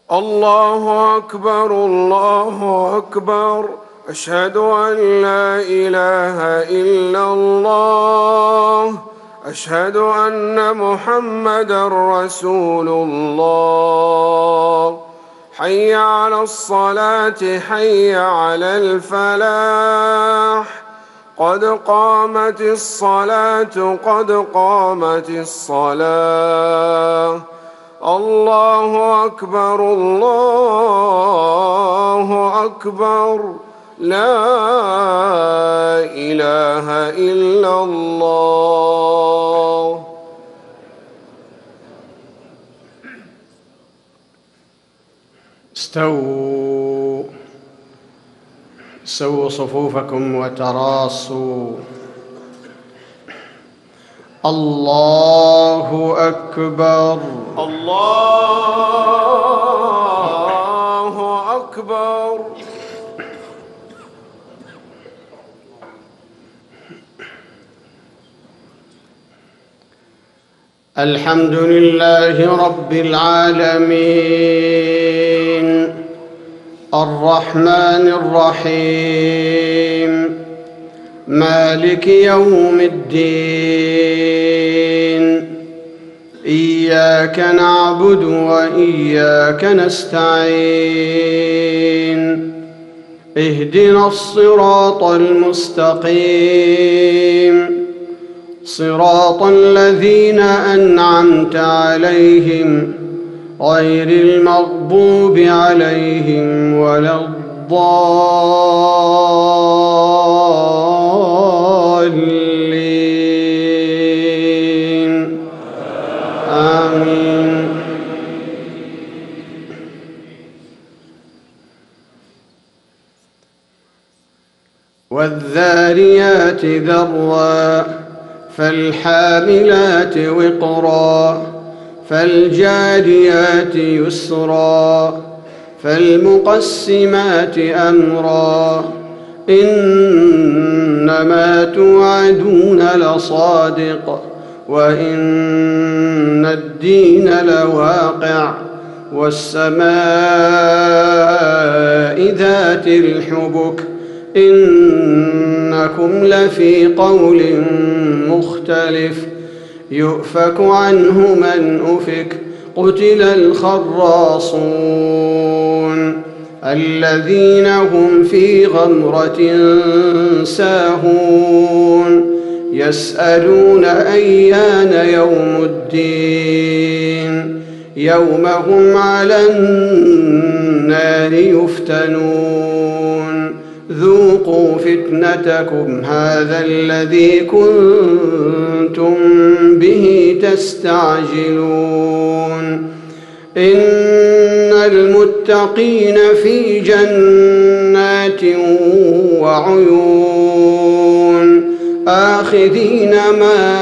الله أكبر الله أكبر. أشهد أن لا إله إلا الله. أشهد أن محمدًا رسول الله. حي على الصلاة حي على الفلاح. قد قامت الصلاة قد قامت الصلاة. الله أكبر الله أكبر. لا إله إلا الله. استووا صفوفكم وتراصوا. الله أكبر الله أكبر. الحمد لله رب العالمين الرحمن الرحيم مالك يوم الدين. إياك نعبد وإياك نستعين. اهدنا الصراط المستقيم صراط الذين أنعمت عليهم غير المغضوب عليهم ولا الضالين. آمين. والذاريات ذروا فالحاملات وقرا فالجاريات يسرا فالمقسمات أمرا. إنما توعدون لصادق وإن الدين لواقع. والسماء ذات الحبك إنكم لفي قول مختلف. يؤفك عنه من أفك. قتل الخراصون الذين هم في غمرة ساهون. يسألون أيان يوم الدين. يوم هم على النار يفتنون. ذوقوا فتنتكم هذا الذي كنتم به تستعجلون. إن المتقين في جنات وعيون آخذين ما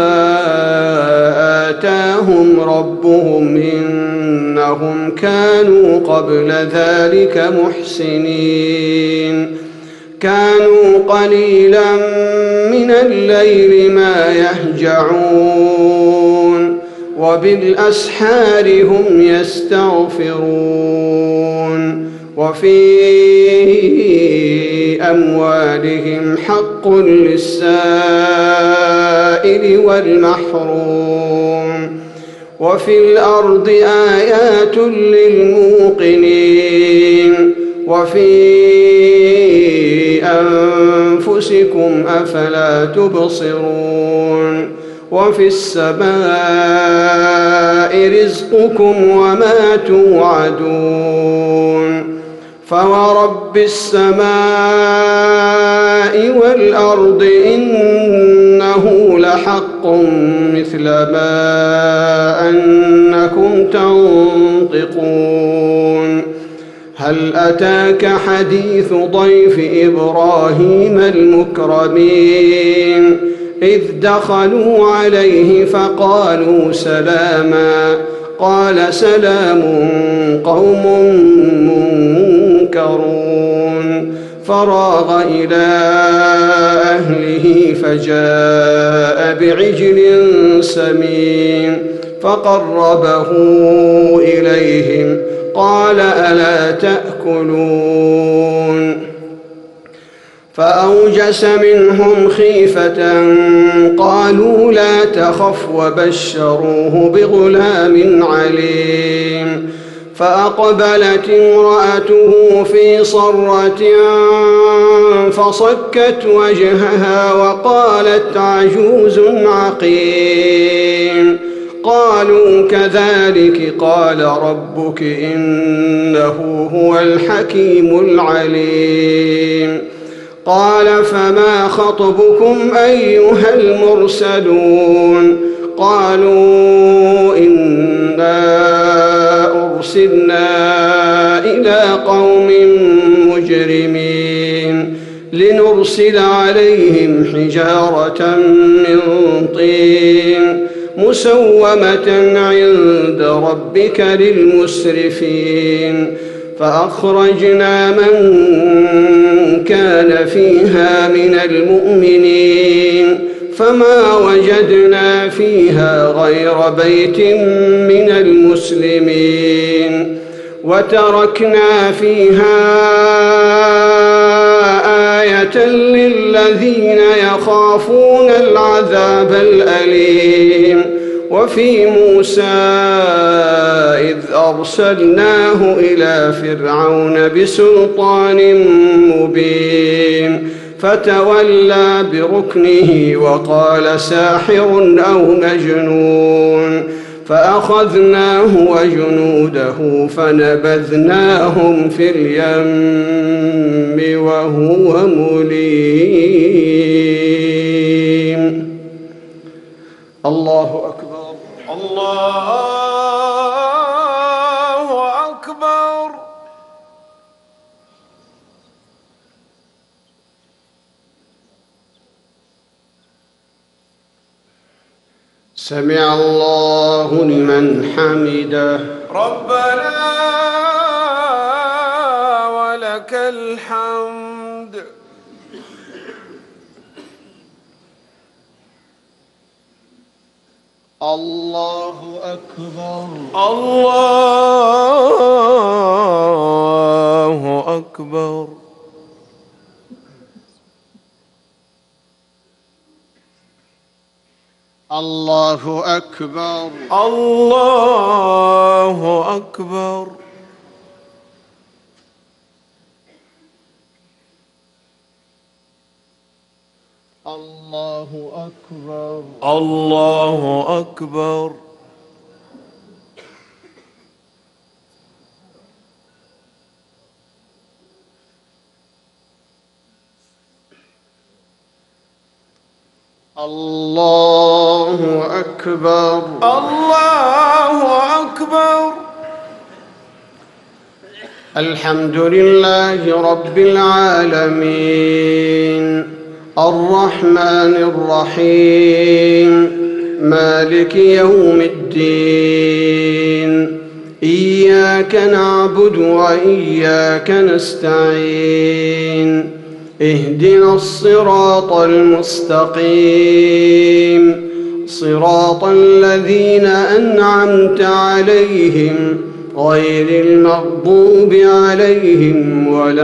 آتاهم ربهم إنهم كانوا قبل ذلك محسنين. كانوا قليلا من الليل ما يهجعون وبالأسحار هم يستغفرون. وفي أموالهم حق للسائل والمحروم. وفي الأرض آيات للموقنين. وفي أنفسكم أفلا تبصرون. وفي السماء رزقكم وما توعدون. فورب السماء والأرض إنه لحق مثل ما أنكم تنطقون. هل أتاك حديث ضيف إبراهيم المكرمين إذ دخلوا عليه فقالوا سلاما قال سلام قوم منكرون. فراغ إلى أهله فجاء بعجل سمين فقربه إليهم قال ألا تأكلون فأوجس منهم خيفة قالوا لا تخف وبشروه بغلام عليم فأقبلت امرأته في صرة فصكت وجهها وقالت عجوز عقيم قالوا كذلك قال ربك إنه هو الحكيم العليم قال فما خطبكم أيها المرسلون قالوا إنا أرسلنا إلى قوم مجرمين لنرسل عليهم حجارة من طين مسومة عند ربك للمسرفين فأخرجنا من كان فيها من المؤمنين فما وجدنا فيها غير بيت من المسلمين وتركنا فيها آية للذين يخافون العذاب الأليم وفي موسى إذ أرسلناه إلى فرعون بسلطان مبين فتولى بركنه وقال ساحر أو مجنون فأخذناه وجنوده فنبذناهم في اليم وهو مليم. الله أكبر. الله أكبر. سمع الله لمن حمده. ربنا ولك الحمد. الله أكبر. الله أكبر. الله أكبر. الله أكبر. الله أكبر. الله أكبر. الله أكبر. الله أكبر. الحمد لله رب العالمين الرحمن الرحيم مالك يوم الدين إياك نعبد وإياك نستعين اهدنا الصراط المستقيم صراط الذين أنعمت عليهم غير المغضوب عليهم ولا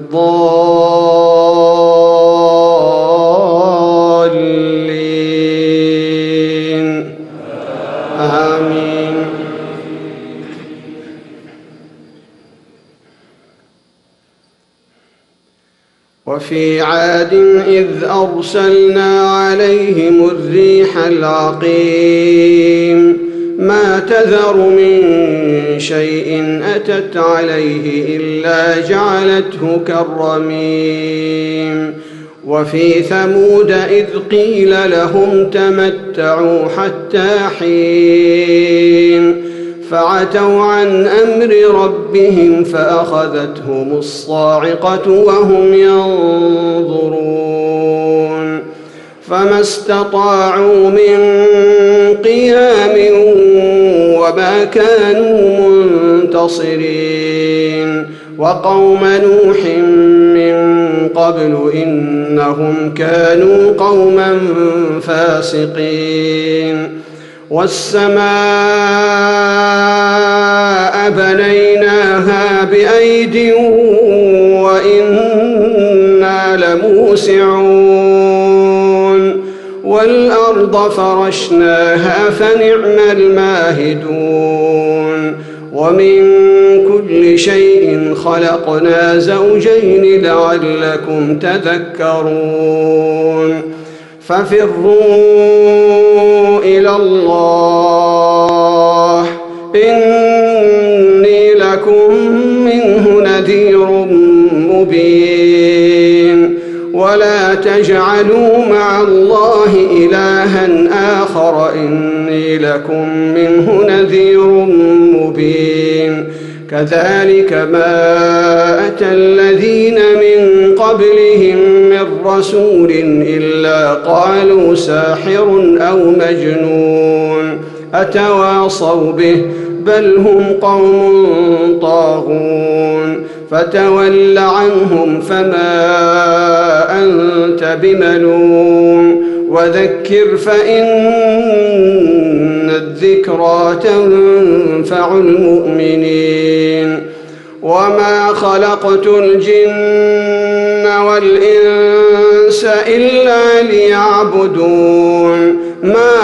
الضالين آمين. وفي عاد إذ أرسلنا عليهم الريح العقيم ما تذر من شيء أتت عليه إلا جعلته كالرميم. وفي ثمود إذ قيل لهم تمتعوا حتى حين فعتوا عن أمر ربهم فأخذتهم الصاعقة وهم ينظرون فما استطاعوا من قيام وما كانوا منتصرين. وقوم نوح من قبل إنهم كانوا قوما فاسقين. والسماء بنيناها بأيد وإنا لموسعون والأرض فرشناها فنعم الماهدون ومن كل شيء خلقنا زوجين لعلكم تذكرون ففروا إلى الله إني لكم منه نذير مبين ولا تجعلوا مع الله إلها آخر إني لكم منه نذير مبين كذلك ما أتى الذين من قبلهم من رسول إلا قالوا ساحر أو مجنون أتواصوا به بل هم قوم طاغون فتول عنهم فما أنت بملوم وذكر فإن الذكرى تنفع المؤمنين وما خلقت الجن والإنس إلا ليعبدون ما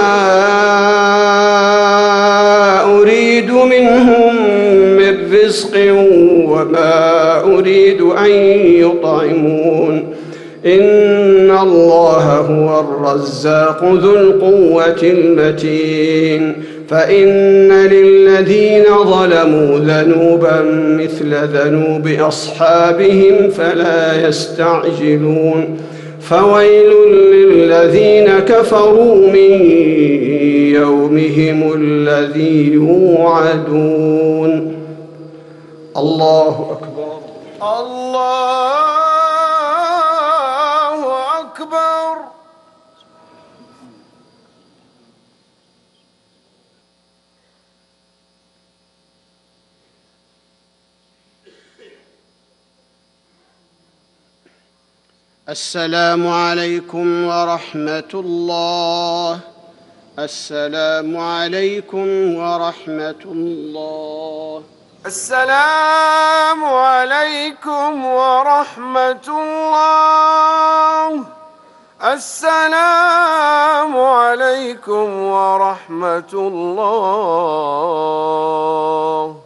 أريد منهم من رزق وما أريد أن يطعمون إن الله هو الرزاق ذو القوة المتين فإن للذين ظلموا ذنوبا مثل ذنوب أصحابهم فلا يستعجلون فويل للذين كفروا من يومهم الذي يوعدون الله أكبر الله أكبر. السلام عليكم ورحمة الله. السلام عليكم ورحمة الله. السلام عليكم ورحمة الله. السلام عليكم ورحمة الله.